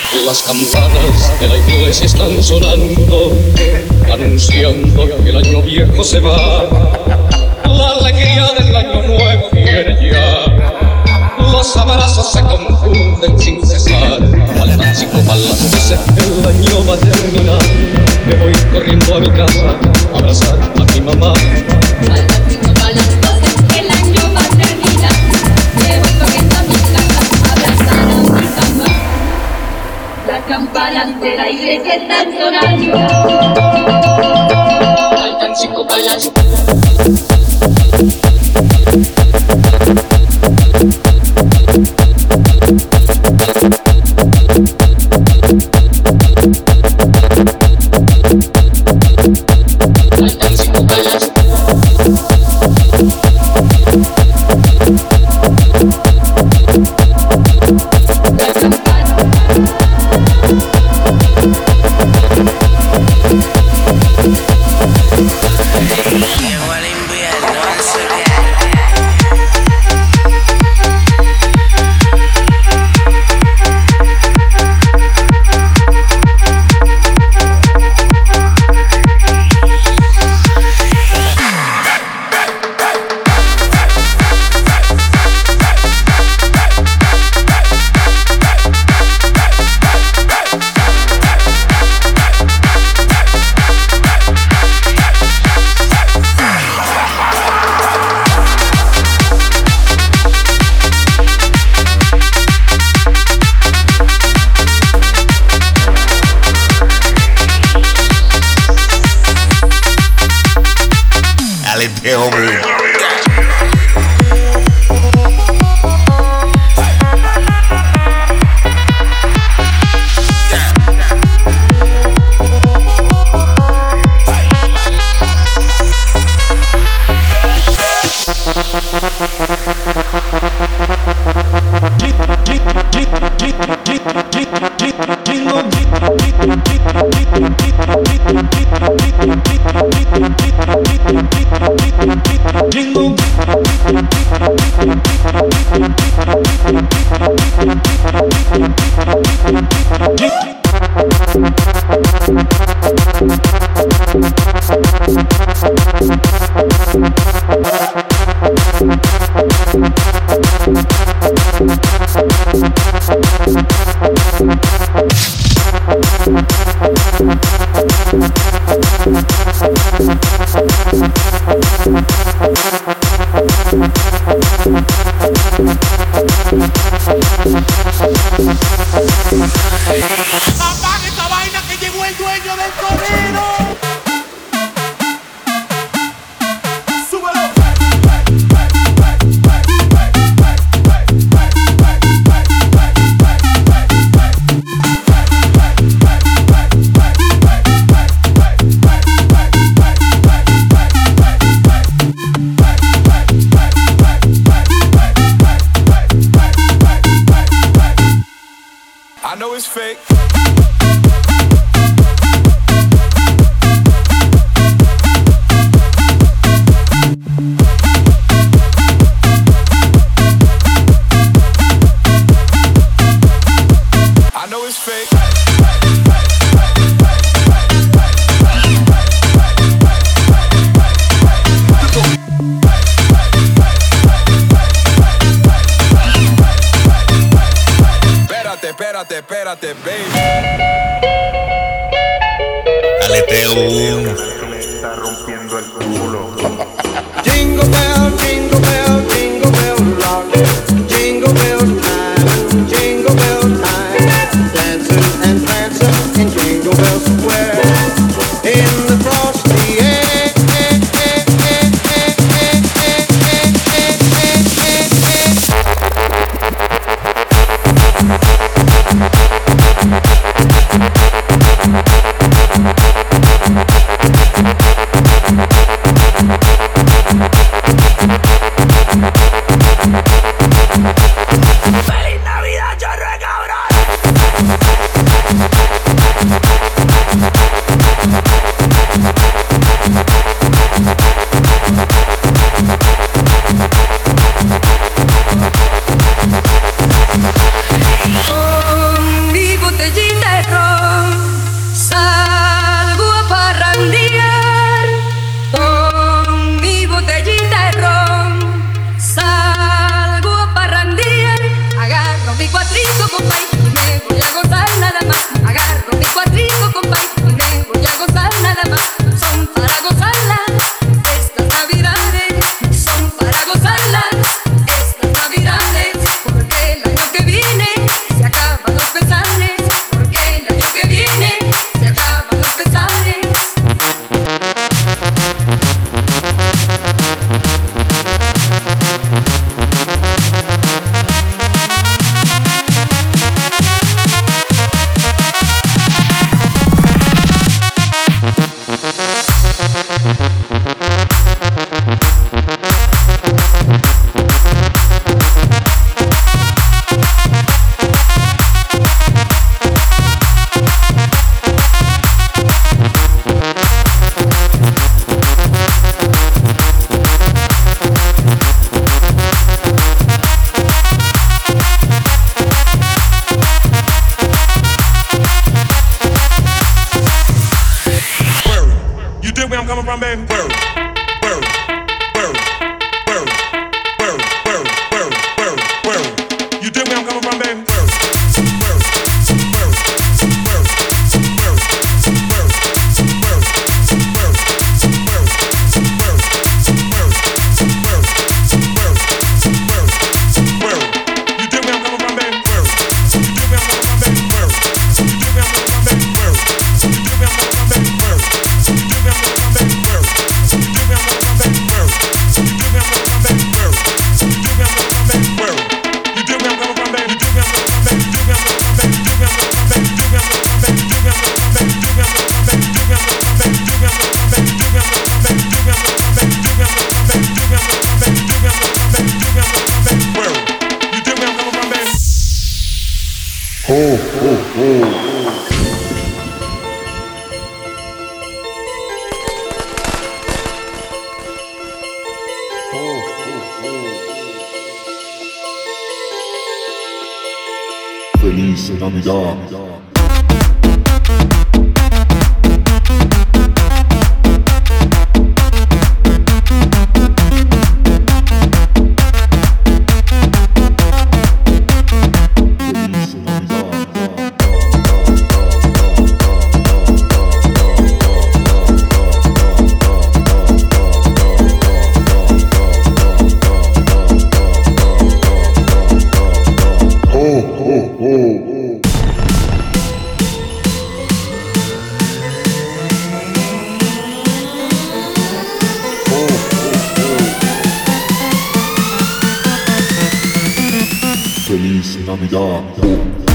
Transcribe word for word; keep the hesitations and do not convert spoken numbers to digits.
Las campanas de la iglesia están sonando, anunciando que el año viejo se va. La alegría del año nuevo viene ya. Los abrazos se confunden sin cesar. Faltan cinco para las doce, el año va a terminar. Me voy corriendo a mi casa a abrazar a mi mamá. Faltan cinco para las doce, el año va a terminar. Me voy corriendo a mi casa a abrazar a mi mamá. Las campanas de la iglesia están sonando. Faltan cinco para las Faltan cinco para las Llegó el invierno, se Alete, hombre. ¡Apaga esa vaina que llegó el dueño del corrido! ¡Súbelo! I know it's fake. I know it's fake. Espérate, espérate, baby. Aleteo. Me está rompiendo el culo. Jingle bell, jingle bell, jingle bell rock. Jingle bell time, jingle bell time. Dancing and prancing in Jingle Bell Square. In the frosty air. ¡Feliz Navidad, chorro de cabrón! compay, y me voy a gozar nada más. Agarro mi cuatrico, compay, y me voy a gozar nada más. Son para gozarlas estas navidades, son para gozarlas estas navidades, porque el año que viene se acaban los pesares, porque el año que viene se acaban los pesares. Feliz Navidad. Feliz Navidad.